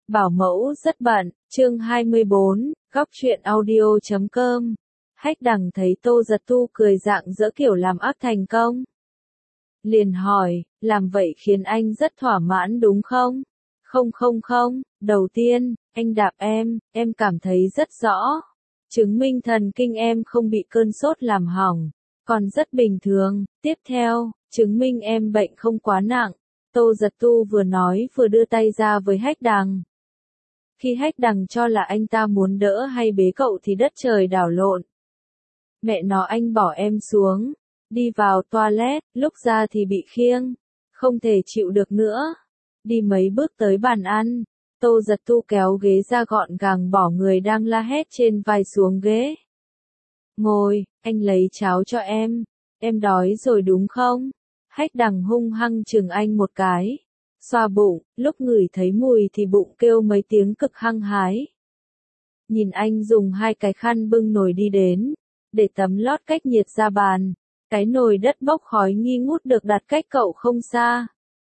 Bảo mẫu rất bận, chương 24, góc truyện audio.com. Hách Đằng thấy Tô Giật Tu cười rạng rỡ kiểu làm ác thành công. Liền hỏi, làm vậy khiến anh rất thỏa mãn đúng không? Không, đầu tiên, anh đạp em cảm thấy rất rõ. Chứng minh thần kinh em không bị cơn sốt làm hỏng, còn rất bình thường. Tiếp theo, chứng minh em bệnh không quá nặng. Tô Giật Tu vừa nói vừa đưa tay ra với Hách Đằng. Khi Hách Đằng cho là anh ta muốn đỡ hay bế cậu thì đất trời đảo lộn. Mẹ nó anh bỏ em xuống, đi vào toilet, lúc ra thì bị khiêng, không thể chịu được nữa. Đi mấy bước tới bàn ăn, Tô Giật Tu kéo ghế ra gọn gàng bỏ người đang la hét trên vai xuống ghế. Ngồi, anh lấy cháo cho em đói rồi đúng không? Hách Đằng hung hăng chừng anh một cái. Xoa bụng, lúc ngửi thấy mùi thì bụng kêu mấy tiếng cực hăng hái. Nhìn anh dùng hai cái khăn bưng nồi đi đến, để tấm lót cách nhiệt ra bàn. Cái nồi đất bốc khói nghi ngút được đặt cách cậu không xa.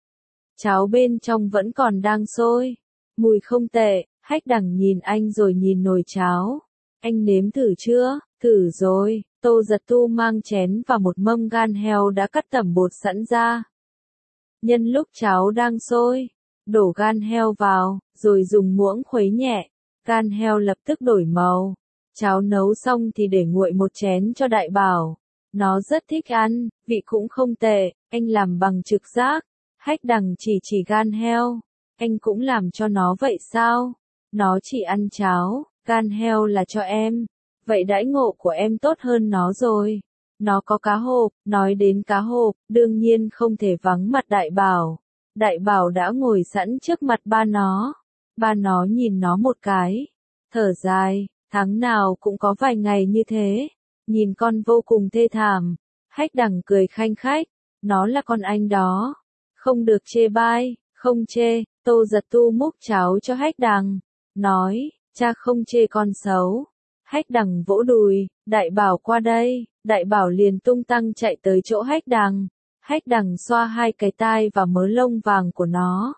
Cháo bên trong vẫn còn đang sôi, mùi không tệ. Hách Đằng nhìn anh rồi nhìn nồi cháo. Anh nếm thử chưa? Thử rồi. Tô Giật Tu mang chén và một mâm gan heo đã cắt tẩm bột sẵn ra. Nhân lúc cháo đang sôi, đổ gan heo vào, rồi dùng muỗng khuấy nhẹ. Gan heo lập tức đổi màu. Cháo nấu xong thì để nguội một chén cho Đại Bảo. Nó rất thích ăn, vị cũng không tệ, anh làm bằng trực giác. Hách Đằng chỉ gan heo. Anh cũng làm cho nó vậy sao? Nó chỉ ăn cháo, gan heo là cho em. Vậy đãi ngộ của em tốt hơn nó rồi. Nó có cá hộp. Nói đến cá hộp, đương nhiên không thể vắng mặt Đại Bảo. Đại Bảo đã ngồi sẵn trước mặt ba nó. Ba nó nhìn nó một cái, thở dài, tháng nào cũng có vài ngày như thế. Nhìn con vô cùng thê thảm. Hách Đằng cười khanh khách. Nó là con anh đó. Không được chê bai, không chê. Tô Giật Tu múc cháo cho Hách Đằng. Nói, cha không chê con xấu. Hách Đằng vỗ đùi, Đại Bảo qua đây. Đại Bảo liền tung tăng chạy tới chỗ Hách Đằng. Hách Đằng xoa hai cái tai và mớ lông vàng của nó.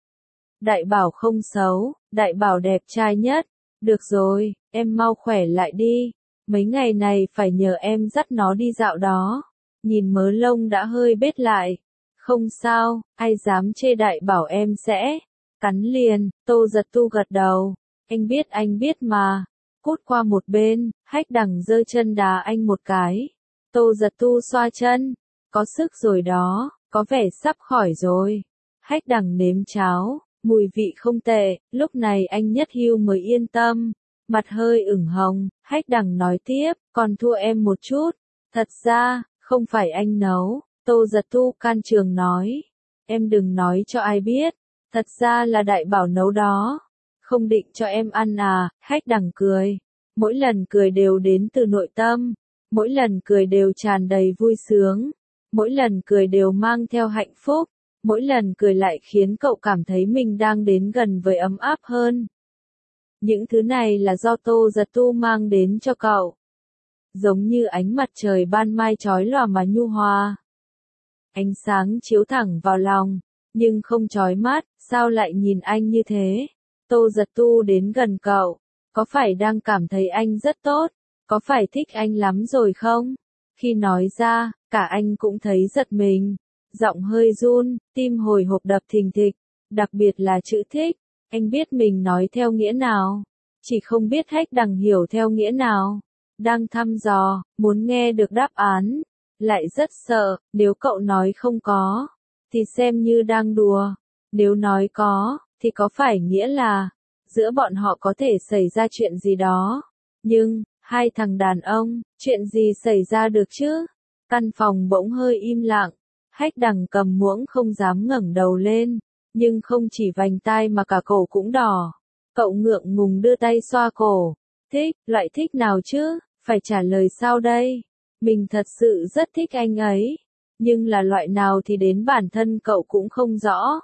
Đại Bảo không xấu, Đại Bảo đẹp trai nhất. Được rồi, em mau khỏe lại đi. Mấy ngày này phải nhờ em dắt nó đi dạo đó. Nhìn mớ lông đã hơi bết lại. Không sao, ai dám chê Đại Bảo em sẽ cắn liền. Tô Giật Tu gật đầu. Anh biết mà. Cút qua một bên. Hách Đằng giơ chân đá anh một cái. Tô Giật Tu xoa chân. Có sức rồi đó, có vẻ sắp khỏi rồi. Hách Đằng nếm cháo, mùi vị không tệ. Lúc này anh Nhất Hưu mới yên tâm. Mặt hơi ửng hồng. Hách Đằng nói tiếp, còn thua em một chút. Thật ra, không phải anh nấu. Tô Giật Tu can trường nói. Em đừng nói cho ai biết. Thật ra là Đại Bảo nấu đó. Không định cho em ăn à? Hách Đằng cười. Mỗi lần cười đều đến từ nội tâm. Mỗi lần cười đều tràn đầy vui sướng. Mỗi lần cười đều mang theo hạnh phúc. Mỗi lần cười lại khiến cậu cảm thấy mình đang đến gần với ấm áp hơn. Những thứ này là do Tô Giật Tu mang đến cho cậu. Giống như ánh mặt trời ban mai chói lòa mà nhu hòa. Ánh sáng chiếu thẳng vào lòng, nhưng không chói mắt. Sao lại nhìn anh như thế? Tô Giật Tu đến gần cậu. Có phải đang cảm thấy anh rất tốt? Có phải thích anh lắm rồi không? Khi nói ra, cả anh cũng thấy giật mình. Giọng hơi run, tim hồi hộp đập thình thịch. Đặc biệt là chữ thích. Anh biết mình nói theo nghĩa nào. Chỉ không biết Hách Đằng hiểu theo nghĩa nào. Đang thăm dò, muốn nghe được đáp án. Lại rất sợ, nếu cậu nói không có, thì xem như đang đùa. Nếu nói có, thì có phải nghĩa là giữa bọn họ có thể xảy ra chuyện gì đó. Nhưng, hai thằng đàn ông, chuyện gì xảy ra được chứ? Căn phòng bỗng hơi im lặng. Hách Đằng cầm muỗng không dám ngẩng đầu lên. Nhưng không chỉ vành tai mà cả cổ cũng đỏ. Cậu ngượng ngùng đưa tay xoa cổ. Thích, loại thích nào chứ? Phải trả lời sao đây? Mình thật sự rất thích anh ấy. Nhưng là loại nào thì đến bản thân cậu cũng không rõ.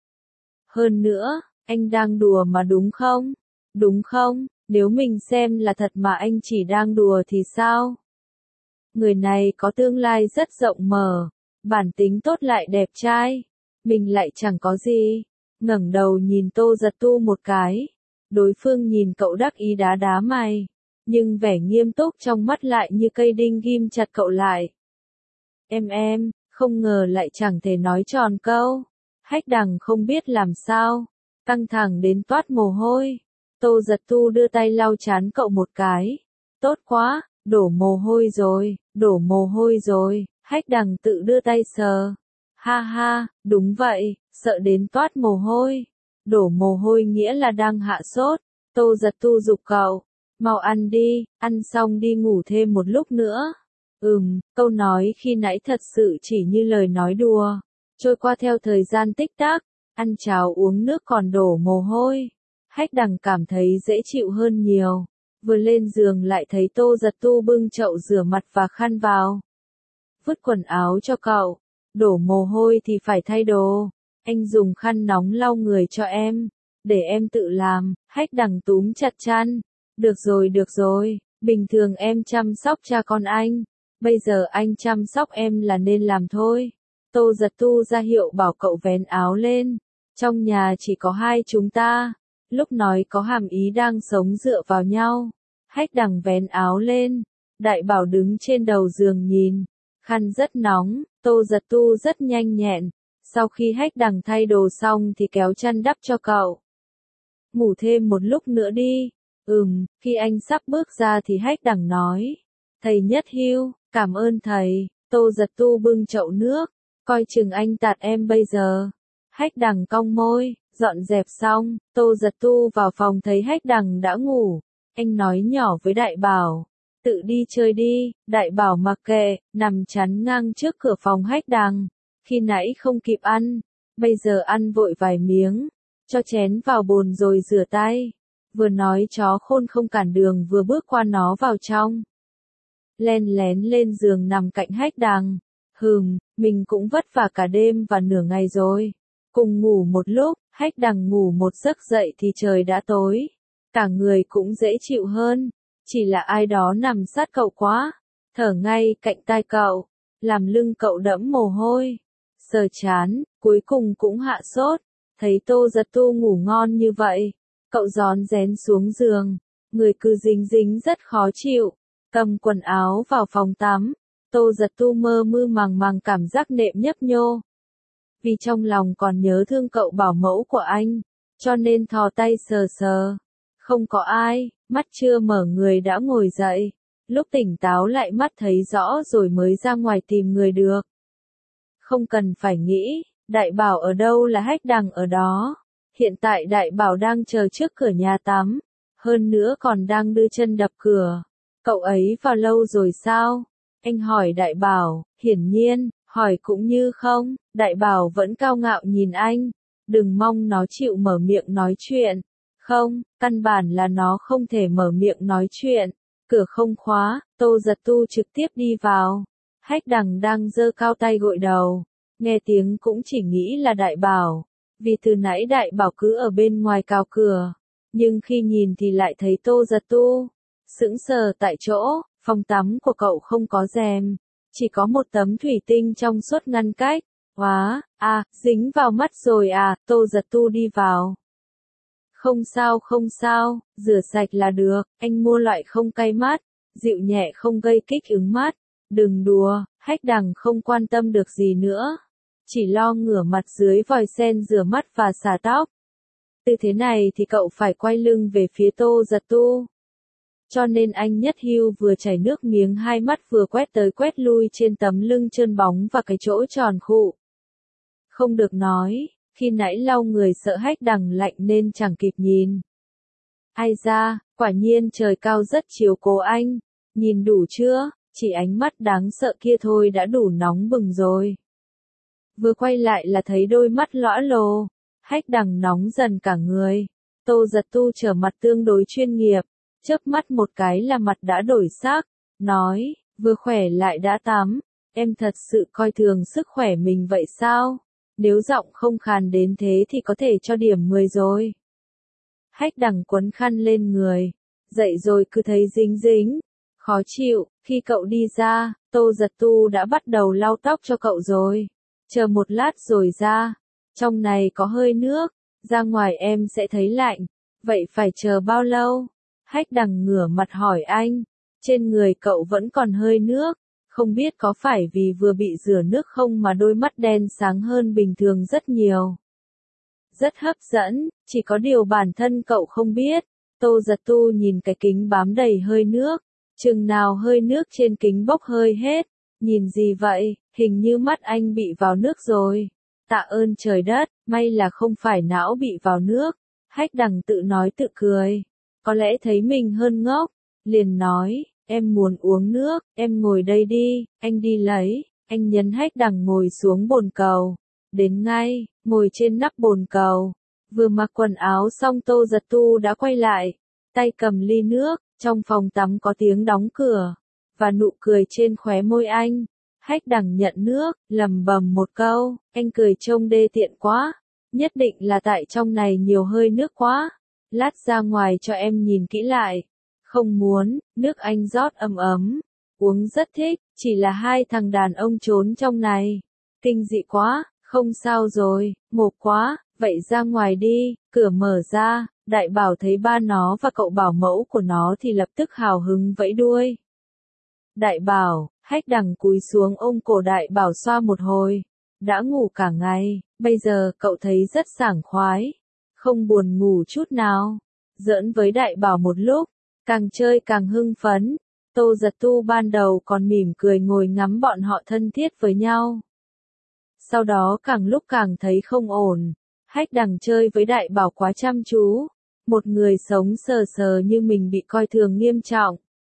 Hơn nữa, anh đang đùa mà đúng không? Đúng không? Nếu mình xem là thật mà anh chỉ đang đùa thì sao? Người này có tương lai rất rộng mở. Bản tính tốt lại đẹp trai. Mình lại chẳng có gì. ngẩng đầu nhìn Tô Giật Tu một cái. Đối phương nhìn cậu đắc ý đá đá mày, nhưng vẻ nghiêm túc trong mắt lại như cây đinh ghim chặt cậu lại. Em, không ngờ lại chẳng thể nói tròn câu. Hách Đằng không biết làm sao, căng thẳng đến toát mồ hôi. Tô Giật Tu đưa tay lau trán cậu một cái. Tốt quá, đổ mồ hôi rồi, Hách Đằng tự đưa tay sờ. Ha ha, đúng vậy, sợ đến toát mồ hôi. Đổ mồ hôi nghĩa là đang hạ sốt. Tô Giật Tu giục cậu, mau ăn đi, ăn xong đi ngủ thêm một lúc nữa. Câu nói khi nãy thật sự chỉ như lời nói đùa. Trôi qua theo thời gian tích tắc, ăn cháo uống nước còn đổ mồ hôi. Hách Đằng cảm thấy dễ chịu hơn nhiều. Vừa lên giường lại thấy Tô Giật Tu bưng chậu rửa mặt và khăn vào. Vứt quần áo cho cậu. Đổ mồ hôi thì phải thay đồ. Anh dùng khăn nóng lau người cho em. Để em tự làm. Hách Đằng túm chặt chăn. Được rồi, bình thường em chăm sóc cha con anh. Bây giờ anh chăm sóc em là nên làm thôi. Tô Giật Tu ra hiệu bảo cậu vén áo lên. Trong nhà chỉ có hai chúng ta. Lúc nói có hàm ý đang sống dựa vào nhau. Hách Đằng vén áo lên. Đại Bảo đứng trên đầu giường nhìn. Khăn rất nóng, Tô Giật Tu rất nhanh nhẹn. Sau khi Hách Đằng thay đồ xong thì kéo chăn đắp cho cậu. Ngủ thêm một lúc nữa đi. Khi anh sắp bước ra thì Hách Đằng nói. Thầy Nhất Hưu, cảm ơn thầy. Tô Giật Tu bưng chậu nước. Coi chừng anh tạt em bây giờ. Hách Đằng cong môi, dọn dẹp xong, Tô Giật Tu vào phòng thấy Hách Đằng đã ngủ. Anh nói nhỏ với Đại Bảo. Tự đi chơi đi, Đại Bảo mặc kệ, nằm chắn ngang trước cửa phòng Hách Đằng. Khi nãy không kịp ăn, bây giờ ăn vội vài miếng. Cho chén vào bồn rồi rửa tay. Vừa nói chó khôn không cản đường vừa bước qua nó vào trong. Len lén lên giường nằm cạnh Hách Đằng. Mình cũng vất vả cả đêm và nửa ngày rồi. Cùng ngủ một lúc, Hách Đằng ngủ một giấc dậy thì trời đã tối. Cả người cũng dễ chịu hơn. Chỉ là ai đó nằm sát cậu quá. Thở ngay cạnh tai cậu. Làm lưng cậu đẫm mồ hôi. Sờ chán, cuối cùng cũng hạ sốt. Thấy Tô Giật Tu ngủ ngon như vậy. Cậu rón rén xuống giường. Người cứ dính dính rất khó chịu. Cầm quần áo vào phòng tắm. Tô Giật Tu mơ mơ màng màng cảm giác nệm nhấp nhô. Vì trong lòng còn nhớ thương cậu bảo mẫu của anh. Cho nên thò tay sờ sờ. Không có ai, mắt chưa mở người đã ngồi dậy. Lúc tỉnh táo lại mắt thấy rõ rồi mới ra ngoài tìm người được. Không cần phải nghĩ, Đại Bảo ở đâu là Hách Đằng ở đó. Hiện tại Đại Bảo đang chờ trước cửa nhà tắm. Hơn nữa còn đang đưa chân đập cửa. Cậu ấy vào lâu rồi sao? Anh hỏi Đại Bảo, hiển nhiên, hỏi cũng như không. Đại Bảo vẫn cao ngạo nhìn anh. Đừng mong nó chịu mở miệng nói chuyện. Không, căn bản là nó không thể mở miệng nói chuyện. Cửa không khóa, Tô Giật Tu trực tiếp đi vào. Hách Đằng đang giơ cao tay gội đầu. Nghe tiếng cũng chỉ nghĩ là Đại Bảo. Vì từ nãy Đại Bảo cứ ở bên ngoài cào cửa. Nhưng khi nhìn thì lại thấy Tô Giật Tu. Sững sờ tại chỗ, phòng tắm của cậu không có rèm. Chỉ có một tấm thủy tinh trong suốt ngăn cách. Dính vào mắt rồi à, Tô Giật Tu đi vào. Không sao, rửa sạch là được, anh mua loại không cay mắt, dịu nhẹ không gây kích ứng mắt. Đừng đùa, Hách Đằng không quan tâm được gì nữa. Chỉ lo ngửa mặt dưới vòi sen rửa mắt và xả tóc. Từ thế này thì cậu phải quay lưng về phía Tô Giật Tu. Cho nên anh Nhất Hưu vừa chảy nước miếng hai mắt vừa quét tới quét lui trên tấm lưng trơn bóng và cái chỗ tròn khụ. Không được nói, khi nãy lau người sợ Hách Đằng lạnh nên chẳng kịp nhìn. Ai ra, quả nhiên trời cao rất chiều cố anh. Nhìn đủ chưa, chỉ ánh mắt đáng sợ kia thôi đã đủ nóng bừng rồi. Vừa quay lại là thấy đôi mắt lõa lồ. Hách Đằng nóng dần cả người. Tô Giật Tu trở mặt tương đối chuyên nghiệp. Chớp mắt một cái là mặt đã đổi sắc. Nói, vừa khỏe lại đã tắm. Em thật sự coi thường sức khỏe mình vậy sao? Nếu giọng không khàn đến thế thì có thể cho điểm 10 rồi. Hách Đằng quấn khăn lên người. Dậy rồi cứ thấy dính dính. Khó chịu, khi cậu đi ra, Tô Giật Tu đã bắt đầu lau tóc cho cậu rồi. Chờ một lát rồi ra. Trong này có hơi nước. ra ngoài em sẽ thấy lạnh. Vậy phải chờ bao lâu? Hách Đằng ngửa mặt hỏi anh. Trên người cậu vẫn còn hơi nước. Không biết có phải vì vừa bị rửa nước không mà đôi mắt đen sáng hơn bình thường rất nhiều. Rất hấp dẫn, chỉ có điều bản thân cậu không biết. Tô Giật Tu nhìn cái kính bám đầy hơi nước. Chừng nào hơi nước trên kính bốc hơi hết. Nhìn gì vậy, hình như mắt anh bị vào nước rồi. Tạ ơn trời đất, may là không phải não bị vào nước. Hách Đằng tự nói tự cười. Có lẽ thấy mình hơn ngốc. Liền nói, em muốn uống nước, em ngồi đây đi, anh đi lấy. Anh nhấn Hách Đằng ngồi xuống bồn cầu. Đến ngay, ngồi trên nắp bồn cầu. Vừa mặc quần áo xong Tô Giật Tu đã quay lại. Tay cầm ly nước, trong phòng tắm có tiếng đóng cửa. Và nụ cười trên khóe môi anh. Hách Đằng nhận nước, lẩm bẩm một câu, anh cười trông đê tiện quá. Nhất định là tại trong này nhiều hơi nước quá. Lát ra ngoài cho em nhìn kỹ lại. Không muốn, nước anh rót ấm ấm. Uống rất thích, chỉ là hai thằng đàn ông trốn trong này. Kinh dị quá, không sao rồi, mộp quá, vậy ra ngoài đi, cửa mở ra, Đại Bảo thấy ba nó và cậu bảo mẫu của nó thì lập tức hào hứng vẫy đuôi. Đại Bảo, Hách Đằng cúi xuống ôm cổ Đại Bảo xoa một hồi. Đã ngủ cả ngày, bây giờ cậu thấy rất sảng khoái. Không buồn ngủ chút nào. Giỡn với Đại Bảo một lúc, càng chơi càng hưng phấn. Tô Giật Tu ban đầu còn mỉm cười ngồi ngắm bọn họ thân thiết với nhau. Sau đó càng lúc càng thấy không ổn. Hách Đằng chơi với Đại Bảo quá chăm chú. Một người sống sờ sờ như mình bị coi thường nghiêm trọng.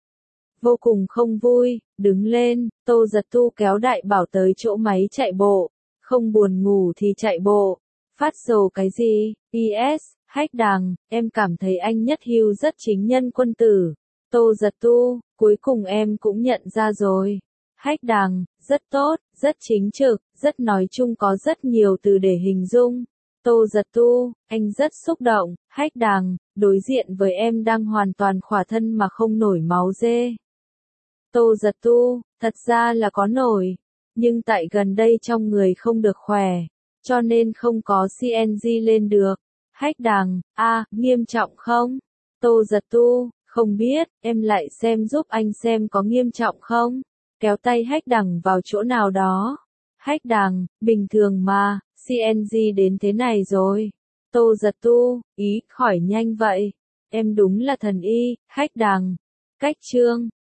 Vô cùng không vui, đứng lên, Tô Giật Tu kéo Đại Bảo tới chỗ máy chạy bộ. Không buồn ngủ thì chạy bộ. Phát sầu cái gì? PS, Hách Đằng, em cảm thấy anh Nhất Hưu rất chính nhân quân tử. Tô Giật Tu, cuối cùng em cũng nhận ra rồi. Hách Đằng, rất tốt, rất chính trực, rất nói chung có rất nhiều từ để hình dung. Tô Giật Tu, anh rất xúc động. Hách Đằng, đối diện với em đang hoàn toàn khỏa thân mà không nổi máu dê. Tô Giật Tu, thật ra là có nổi, nhưng tại gần đây trong người không được khỏe, cho nên không có CNG lên được. Hách Đằng, nghiêm trọng không? Tô Giật Tu, không biết, em lại xem giúp anh xem có nghiêm trọng không? Kéo tay Hách Đằng vào chỗ nào đó. Hách Đằng, bình thường mà, CNG đến thế này rồi. Tô Giật Tu, ý, khỏi nhanh vậy. Em đúng là thần y, Hách Đằng. Cách chương